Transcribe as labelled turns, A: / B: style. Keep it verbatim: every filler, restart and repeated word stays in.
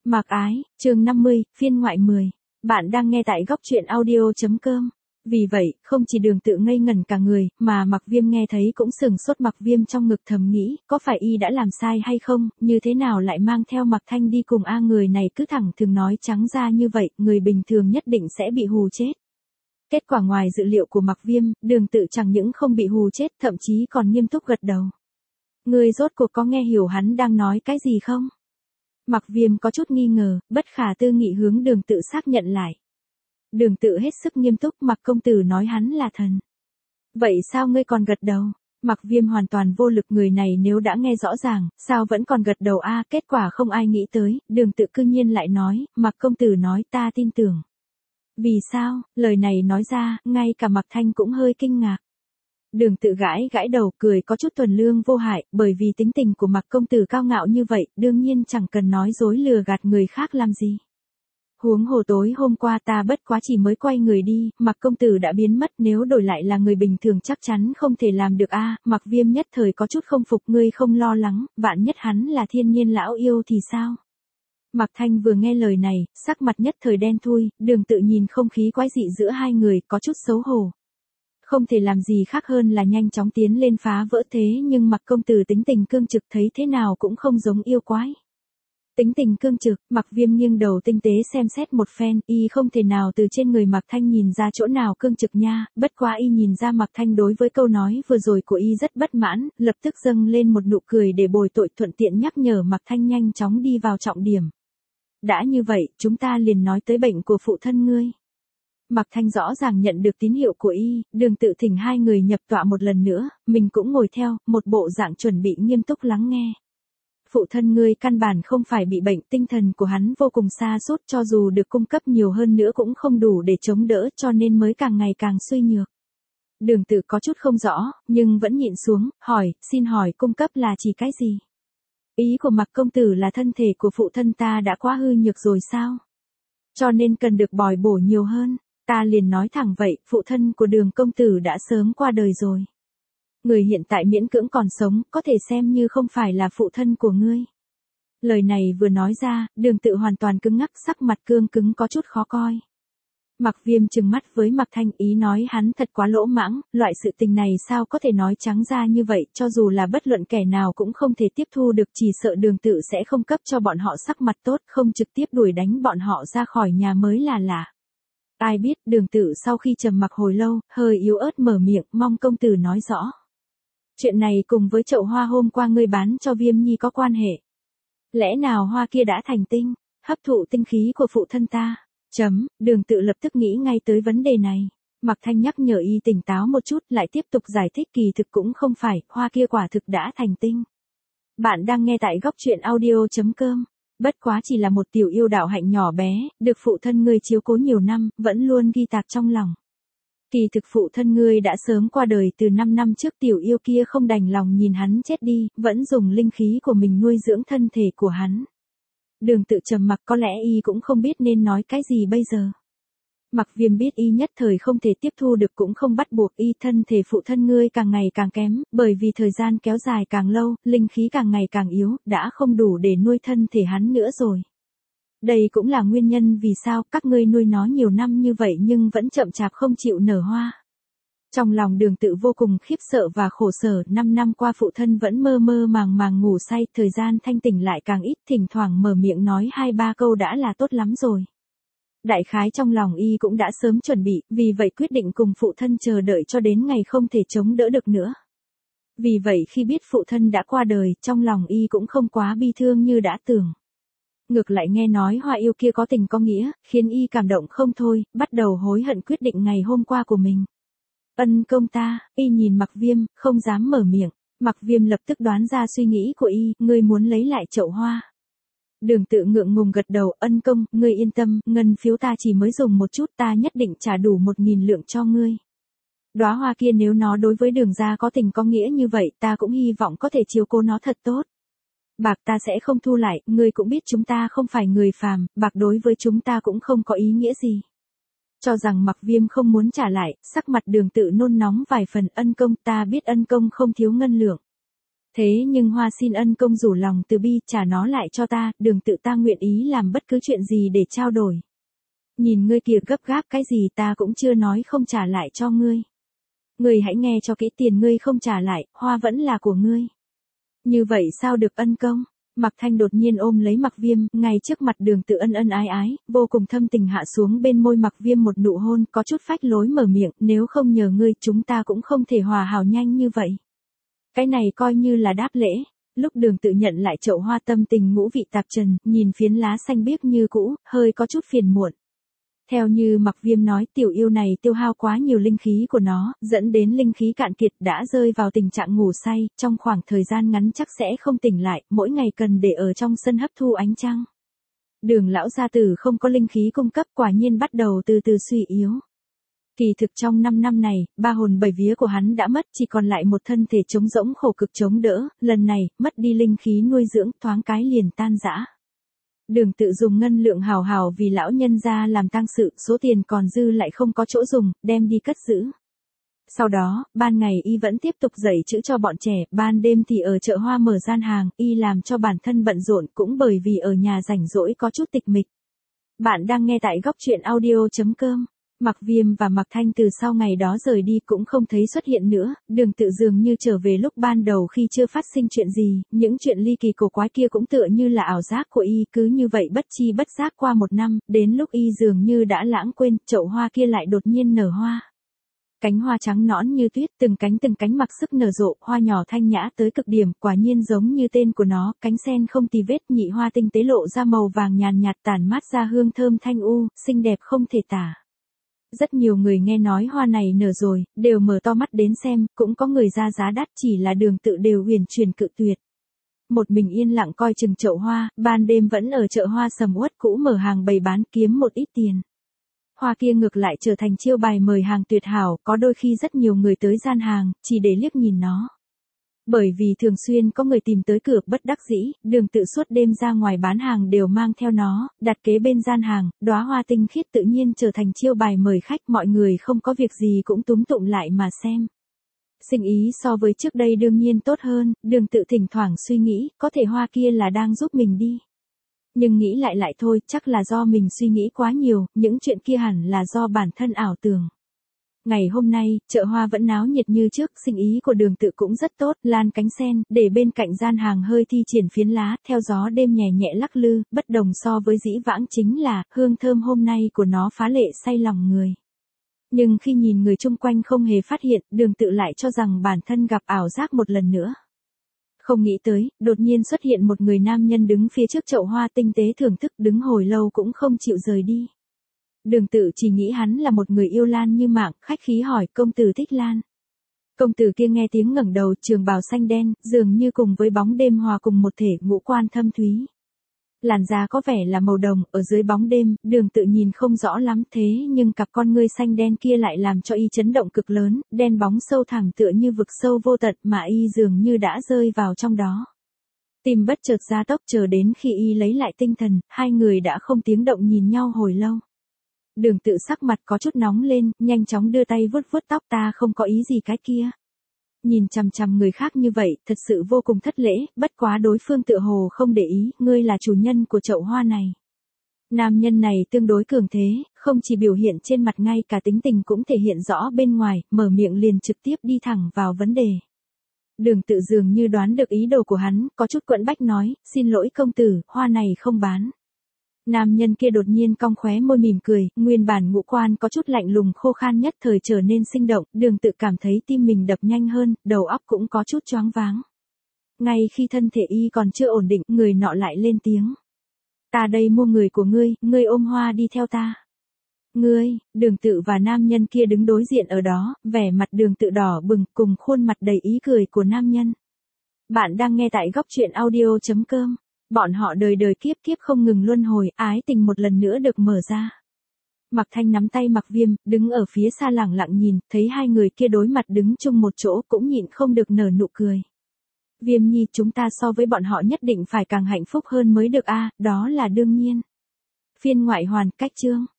A: Mạc Ái, chương năm mươi, phiên ngoại mười. Bạn đang nghe tại góc truyện audio.com. Vì vậy, không chỉ Đường Tự ngây ngẩn cả người, mà Mạc Viêm nghe thấy cũng sừng sốt. Mạc Viêm trong ngực thầm nghĩ, có phải y đã làm sai hay không, như thế nào lại mang theo Mạc Thanh đi cùng a người này cứ thẳng thường nói trắng ra như vậy, người bình thường nhất định sẽ bị hù chết. Kết quả ngoài dự liệu của Mạc Viêm, Đường Tự chẳng những không bị hù chết, thậm chí còn nghiêm túc gật đầu. Ngươi rốt cuộc có nghe hiểu hắn đang nói cái gì không? Mạc Viêm có chút nghi ngờ, bất khả tư nghị hướng Đường Tự xác nhận lại. Đường Tự hết sức nghiêm túc, Mạc công tử nói hắn là thần. Vậy sao ngươi còn gật đầu? Mạc Viêm hoàn toàn vô lực, người này nếu đã nghe rõ ràng, sao vẫn còn gật đầu a? Kết quả không ai nghĩ tới, Đường Tự cư nhiên lại nói, Mạc công tử nói ta tin tưởng. Vì sao? Lời này nói ra, ngay cả Mạc Thanh cũng hơi kinh ngạc. Đường Tự gãi gãi đầu, cười có chút thuần lương vô hại, bởi vì tính tình của Mạc công tử cao ngạo như vậy, đương nhiên chẳng cần nói dối lừa gạt người khác làm gì. Huống hồ tối hôm qua ta bất quá chỉ mới quay người đi, Mạc công tử đã biến mất, nếu đổi lại là người bình thường chắc chắn không thể làm được a. À, Mạc Viêm nhất thời có chút không phục, ngươi không lo lắng, vạn nhất hắn là thiên nhiên lão yêu thì sao? Mạc Thanh vừa nghe lời này, sắc mặt nhất thời đen thui, Đường Tự nhìn không khí quái dị giữa hai người, có chút xấu hổ. Không thể làm gì khác hơn là nhanh chóng tiến lên phá vỡ, thế nhưng Mạc công tử tính tình cương trực, thấy thế nào cũng không giống yêu quái. Tính tình cương trực, Mạc Viêm nghiêng đầu tinh tế xem xét một phen, y không thể nào từ trên người Mạc Thanh nhìn ra chỗ nào cương trực nha, bất quá y nhìn ra Mạc Thanh đối với câu nói vừa rồi của y rất bất mãn, lập tức dâng lên một nụ cười để bồi tội, thuận tiện nhắc nhở Mạc Thanh nhanh chóng đi vào trọng điểm. Đã như vậy, chúng ta liền nói tới bệnh của phụ thân ngươi. Mạc Thanh rõ ràng nhận được tín hiệu của y, Đường Tự thỉnh hai người nhập tọa một lần nữa, mình cũng ngồi theo, một bộ dạng chuẩn bị nghiêm túc lắng nghe. Phụ thân ngươi căn bản không phải bị bệnh, tinh thần của hắn vô cùng sa sút, cho dù được cung cấp nhiều hơn nữa cũng không đủ để chống đỡ, cho nên mới càng ngày càng suy nhược. Đường Tự có chút không rõ, nhưng vẫn nhịn xuống, hỏi, xin hỏi cung cấp là chỉ cái gì? Ý của Mạc công tử là thân thể của phụ thân ta đã quá hư nhược rồi sao? Cho nên cần được bồi bổ nhiều hơn. Ta liền nói thẳng vậy, phụ thân của Đường công tử đã sớm qua đời rồi. Người hiện tại miễn cưỡng còn sống, có thể xem như không phải là phụ thân của ngươi. Lời này vừa nói ra, Đường Tự hoàn toàn cứng ngắc, sắc mặt cương cứng có chút khó coi. Mạc Viêm trừng mắt với Mạc Thanh, ý nói hắn thật quá lỗ mãng, loại sự tình này sao có thể nói trắng ra như vậy, cho dù là bất luận kẻ nào cũng không thể tiếp thu được, chỉ sợ Đường Tự sẽ không cấp cho bọn họ sắc mặt tốt, không trực tiếp đuổi đánh bọn họ ra khỏi nhà mới là lạ. Ai biết, Đường Tự sau khi trầm mặc hồi lâu, hơi yếu ớt mở miệng, mong công tử nói rõ. Chuyện này cùng với chậu hoa hôm qua ngươi bán cho Viêm Nhi có quan hệ. Lẽ nào hoa kia đã thành tinh, hấp thụ tinh khí của phụ thân ta? Chấm, Đường Tự lập tức nghĩ ngay tới vấn đề này. Mạc Thanh nhắc nhở y tỉnh táo một chút, lại tiếp tục giải thích, kỳ thực cũng không phải, hoa kia quả thực đã thành tinh. Bạn đang nghe tại góc truyện audio.com. Bất quá chỉ là một tiểu yêu đạo hạnh nhỏ bé, được phụ thân ngươi chiếu cố nhiều năm, vẫn luôn ghi tạc trong lòng. Kỳ thực phụ thân ngươi đã sớm qua đời từ năm năm trước, tiểu yêu kia không đành lòng nhìn hắn chết đi, vẫn dùng linh khí của mình nuôi dưỡng thân thể của hắn. Đường Tự trầm mặc, có lẽ y cũng không biết nên nói cái gì bây giờ. Mạc Viêm biết y nhất thời không thể tiếp thu được cũng không bắt buộc y, thân thể phụ thân ngươi càng ngày càng kém, bởi vì thời gian kéo dài càng lâu, linh khí càng ngày càng yếu, đã không đủ để nuôi thân thể hắn nữa rồi. Đây cũng là nguyên nhân vì sao các ngươi nuôi nó nhiều năm như vậy nhưng vẫn chậm chạp không chịu nở hoa. Trong lòng Đường Tự vô cùng khiếp sợ và khổ sở, năm năm qua phụ thân vẫn mơ mơ màng màng ngủ say, thời gian thanh tỉnh lại càng ít, thỉnh thoảng mở miệng nói hai ba câu đã là tốt lắm rồi. Đại khái trong lòng y cũng đã sớm chuẩn bị, vì vậy quyết định cùng phụ thân chờ đợi cho đến ngày không thể chống đỡ được nữa. Vì vậy khi biết phụ thân đã qua đời, trong lòng y cũng không quá bi thương như đã tưởng. Ngược lại nghe nói hoa yêu kia có tình có nghĩa, khiến y cảm động không thôi, bắt đầu hối hận quyết định ngày hôm qua của mình. Ân công ta, y nhìn Mạc Viêm, không dám mở miệng. Mạc Viêm lập tức đoán ra suy nghĩ của y, ngươi muốn lấy lại chậu hoa. Đường Tự ngượng ngùng gật đầu, ân công, ngươi yên tâm, ngân phiếu ta chỉ mới dùng một chút, ta nhất định trả đủ một nghìn lượng cho ngươi. Đóa hoa kia nếu nó đối với Đường gia có tình có nghĩa như vậy, ta cũng hy vọng có thể chiếu cố nó thật tốt. Bạc ta sẽ không thu lại, ngươi cũng biết chúng ta không phải người phàm, bạc đối với chúng ta cũng không có ý nghĩa gì. Cho rằng Mạc Viêm không muốn trả lại, sắc mặt Đường Tự nôn nóng vài phần, ân công, ta biết ân công không thiếu ngân lượng. Thế nhưng Hoa xin ân công rủ lòng từ bi trả nó lại cho ta, Đường Tự ta nguyện ý làm bất cứ chuyện gì để trao đổi. Nhìn ngươi kìa gấp gáp cái gì, ta cũng chưa nói không trả lại cho ngươi. Ngươi hãy nghe cho kỹ, tiền ngươi không trả lại, Hoa vẫn là của ngươi. Như vậy sao được ân công? Mạc Thanh đột nhiên ôm lấy Mạc Viêm, ngay trước mặt Đường Tự ân ân ái ái, vô cùng thâm tình hạ xuống bên môi Mạc Viêm một nụ hôn, có chút phách lối mở miệng, nếu không nhờ ngươi, chúng ta cũng không thể hòa hảo nhanh như vậy. Cái này coi như là đáp lễ. Lúc Đường Tự nhận lại chậu hoa, tâm tình ngũ vị tạp trần, nhìn phiến lá xanh biếc như cũ, hơi có chút phiền muộn. Theo như Mạc Viêm nói, tiểu yêu này tiêu hao quá nhiều linh khí của nó, dẫn đến linh khí cạn kiệt, đã rơi vào tình trạng ngủ say, trong khoảng thời gian ngắn chắc sẽ không tỉnh lại, mỗi ngày cần để ở trong sân hấp thu ánh trăng. Đường lão gia tử không có linh khí cung cấp, quả nhiên bắt đầu từ từ suy yếu. Kỳ thực trong năm năm này, ba hồn bảy vía của hắn đã mất, chỉ còn lại một thân thể trống rỗng khổ cực chống đỡ, lần này, mất đi linh khí nuôi dưỡng, thoáng cái liền tan rã. Đường Tự dùng ngân lượng hào hào vì lão nhân gia làm tang sự, số tiền còn dư lại không có chỗ dùng, đem đi cất giữ. Sau đó, ban ngày y vẫn tiếp tục dạy chữ cho bọn trẻ, ban đêm thì ở chợ hoa mở gian hàng, y làm cho bản thân bận rộn, cũng bởi vì ở nhà rảnh rỗi có chút tịch mịch. Bạn đang nghe tại góc truyện audio chấm com. Mạc Viêm và Mạc Thanh từ sau ngày đó rời đi cũng không thấy xuất hiện nữa, Đường Tự dường như trở về lúc ban đầu khi chưa phát sinh chuyện gì, những chuyện ly kỳ cổ quái kia cũng tựa như là ảo giác của y, cứ như vậy bất chi bất giác qua một năm, đến lúc y dường như đã lãng quên, chậu hoa kia lại đột nhiên nở hoa. Cánh hoa trắng nõn như tuyết, từng cánh từng cánh mặc sức nở rộ, hoa nhỏ thanh nhã tới cực điểm, quả nhiên giống như tên của nó, cánh sen không tì vết, nhị hoa tinh tế lộ ra màu vàng nhàn nhạt, tản mát ra hương thơm thanh u, xinh đẹp không thể tả. Rất nhiều người nghe nói hoa này nở rồi, đều mở to mắt đến xem, cũng có người ra giá đắt, chỉ là Đường Tự đều huyền truyền cự tuyệt. Một mình yên lặng coi chừng chậu hoa, ban đêm vẫn ở chợ hoa sầm uất cũ mở hàng bày bán kiếm một ít tiền. Hoa kia ngược lại trở thành chiêu bài mời hàng tuyệt hảo, có đôi khi rất nhiều người tới gian hàng, chỉ để liếc nhìn nó. Bởi vì thường xuyên có người tìm tới cửa, bất đắc dĩ, Đường Tự suốt đêm ra ngoài bán hàng đều mang theo nó, đặt kế bên gian hàng, đóa hoa tinh khiết tự nhiên trở thành chiêu bài mời khách, mọi người không có việc gì cũng túm tụm lại mà xem. Sinh ý so với trước đây đương nhiên tốt hơn, Đường Tự thỉnh thoảng suy nghĩ, có thể hoa kia là đang giúp mình đi. Nhưng nghĩ lại lại thôi, chắc là do mình suy nghĩ quá nhiều, những chuyện kia hẳn là do bản thân ảo tưởng. Ngày hôm nay, chợ hoa vẫn náo nhiệt như trước, sinh ý của Đường Tự cũng rất tốt, lan cánh sen, để bên cạnh gian hàng hơi thi triển phiến lá, theo gió đêm nhẹ nhẹ lắc lư, bất đồng so với dĩ vãng chính là, hương thơm hôm nay của nó phá lệ say lòng người. Nhưng khi nhìn người chung quanh không hề phát hiện, Đường Tự lại cho rằng bản thân gặp ảo giác một lần nữa. Không nghĩ tới, đột nhiên xuất hiện một người nam nhân đứng phía trước chậu hoa tinh tế thưởng thức, đứng hồi lâu cũng không chịu rời đi. Đường Tự chỉ nghĩ hắn là một người yêu Lan như mạng, khách khí hỏi, công tử thích Lan. Công tử kia nghe tiếng ngẩng đầu, trường bào xanh đen, dường như cùng với bóng đêm hòa cùng một thể, ngũ quan thâm thúy. Làn da có vẻ là màu đồng, ở dưới bóng đêm, Đường Tự nhìn không rõ lắm, thế nhưng cặp con ngươi xanh đen kia lại làm cho y chấn động cực lớn, đen bóng sâu thẳm tựa như vực sâu vô tận mà y dường như đã rơi vào trong đó. Tim bất chợt gia tốc, chờ đến khi y lấy lại tinh thần, hai người đã không tiếng động nhìn nhau hồi lâu. Đường Tự sắc mặt có chút nóng lên, nhanh chóng đưa tay vuốt vuốt tóc, ta không có ý gì cái kia. Nhìn chằm chằm người khác như vậy, thật sự vô cùng thất lễ, bất quá đối phương tựa hồ không để ý, ngươi là chủ nhân của chậu hoa này. Nam nhân này tương đối cường thế, không chỉ biểu hiện trên mặt ngay cả tính tình cũng thể hiện rõ bên ngoài, mở miệng liền trực tiếp đi thẳng vào vấn đề. Đường Tự dường như đoán được ý đồ của hắn, có chút quẫn bách nói, xin lỗi công tử, hoa này không bán. Nam nhân kia đột nhiên cong khóe môi mỉm cười, nguyên bản ngũ quan có chút lạnh lùng khô khan nhất thời trở nên sinh động, Đường Tự cảm thấy tim mình đập nhanh hơn, đầu óc cũng có chút choáng váng. Ngay khi thân thể y còn chưa ổn định, người nọ lại lên tiếng. Ta đây mua người của ngươi, ngươi ôm hoa đi theo ta. Ngươi, Đường Tự và nam nhân kia đứng đối diện ở đó, vẻ mặt Đường Tự đỏ bừng cùng khuôn mặt đầy ý cười của nam nhân. Bạn đang nghe tại góc truyện audio chấm com. Bọn họ đời đời kiếp kiếp không ngừng luân hồi, ái tình một lần nữa được mở ra. Mạc Thanh nắm tay Mạc Viêm, đứng ở phía xa lẳng lặng nhìn, thấy hai người kia đối mặt đứng chung một chỗ cũng nhịn không được nở nụ cười. Viêm nhi, chúng ta so với bọn họ nhất định phải càng hạnh phúc hơn mới được a, đó là đương nhiên. Phiên ngoại hoàn, cách chương.